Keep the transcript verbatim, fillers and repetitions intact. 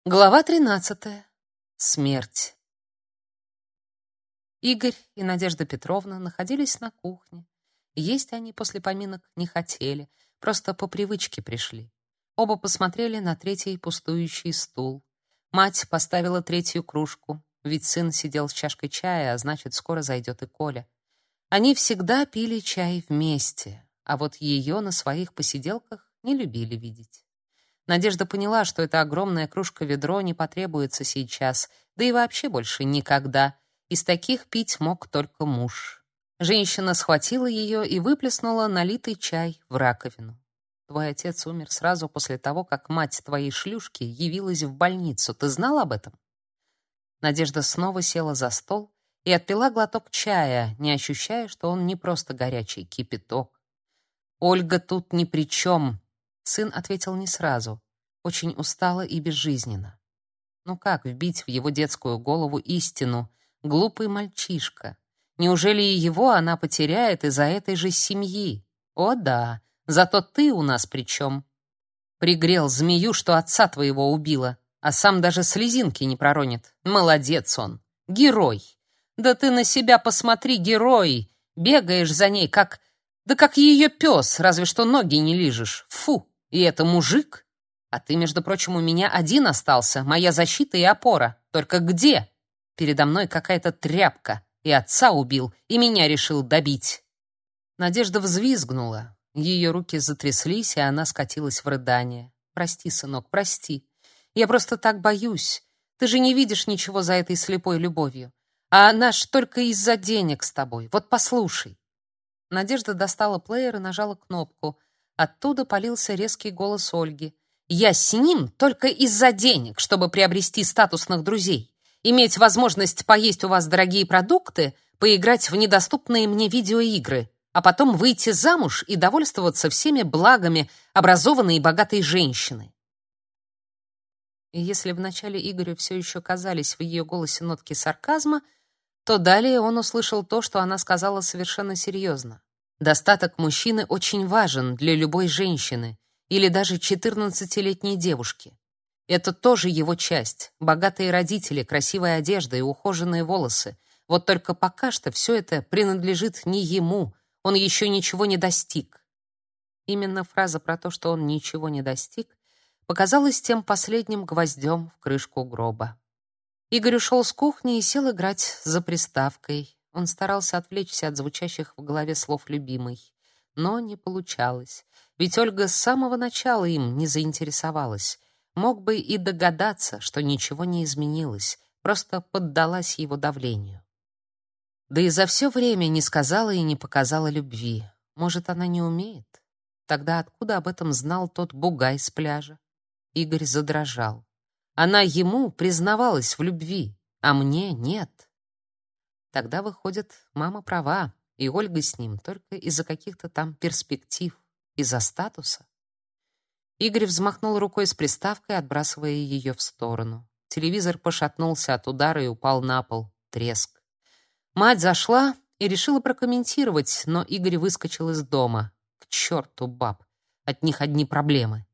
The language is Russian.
Глава тринадцатая. Смерть. Игорь и Надежда Петровна находились на кухне. Есть они после поминок не хотели, просто по привычке пришли. Оба посмотрели на третий пустующий стул. Мать поставила третью кружку, ведь сын сидел с чашкой чая, а значит, скоро зайдет и Коля. Они всегда пили чай вместе, а вот ее на своих посиделках не любили видеть. Надежда поняла, что эта огромная кружка-ведро не потребуется сейчас, да и вообще больше никогда. Из таких пить мог только муж. Женщина схватила ее и выплеснула налитый чай в раковину. Твой отец умер сразу после того, как мать твоей шлюшки явилась в больницу. Ты знал об этом? Надежда снова села за стол и отпила глоток чая, не ощущая, что он не просто горячий кипяток. Ольга тут ни при чем. Сын ответил не сразу, очень устало и безжизненно. Ну как вбить в его детскую голову истину? Глупый мальчишка. Неужели и его она потеряет из-за этой же семьи? О да, зато ты у нас при чем? Пригрел змею, что отца твоего убила, а сам даже слезинки не проронит. Молодец он, герой. Да ты на себя посмотри, герой. Бегаешь за ней, как... Да как ее пес, разве что ноги не лижешь. Фу! И это мужик? А ты, между прочим, у меня один остался, моя защита и опора. Только где? Передо мной какая-то тряпка. И отца убил, и меня решил добить. Надежда взвизгнула. Ее руки затряслись, и она скатилась в рыдание. Прости, сынок, прости. Я просто так боюсь. Ты же не видишь ничего за этой слепой любовью. А она ж только из-за денег с тобой. Вот послушай. Надежда достала плеер и нажала кнопку. Оттуда полился резкий голос Ольги. «Я с ним только из-за денег, чтобы приобрести статусных друзей, иметь возможность поесть у вас дорогие продукты, поиграть в недоступные мне видеоигры, а потом выйти замуж и довольствоваться всеми благами образованной и богатой женщины». И если вначале Игорю все еще казались в ее голосе нотки сарказма, то далее он услышал то, что она сказала совершенно серьезно. Достаток мужчины очень важен для любой женщины или даже четырнадцатилетней девушки. Это тоже его часть. Богатые родители, красивая одежда и ухоженные волосы. Вот только пока что все это принадлежит не ему. Он еще ничего не достиг. Именно фраза про то, что он ничего не достиг, показалась тем последним гвоздем в крышку гроба. Игорь ушел с кухни и сел играть за приставкой. Он старался отвлечься от звучащих в голове слов любимой, но не получалось. Ведь Ольга с самого начала им не заинтересовалась. Мог бы и догадаться, что ничего не изменилось, просто поддалась его давлению. Да и за все время не сказала и не показала любви. Может, она не умеет? Тогда откуда об этом знал тот бугай с пляжа? Игорь задрожал. Она ему признавалась в любви, а мне нет. Тогда, выходит, мама права, и Ольга с ним только из-за каких-то там перспектив, из-за статуса. Игорь взмахнул рукой с приставкой, отбрасывая ее в сторону. Телевизор пошатнулся от удара и упал на пол. Треск. Мать зашла и решила прокомментировать, но Игорь выскочил из дома. К черту баб, от них одни проблемы.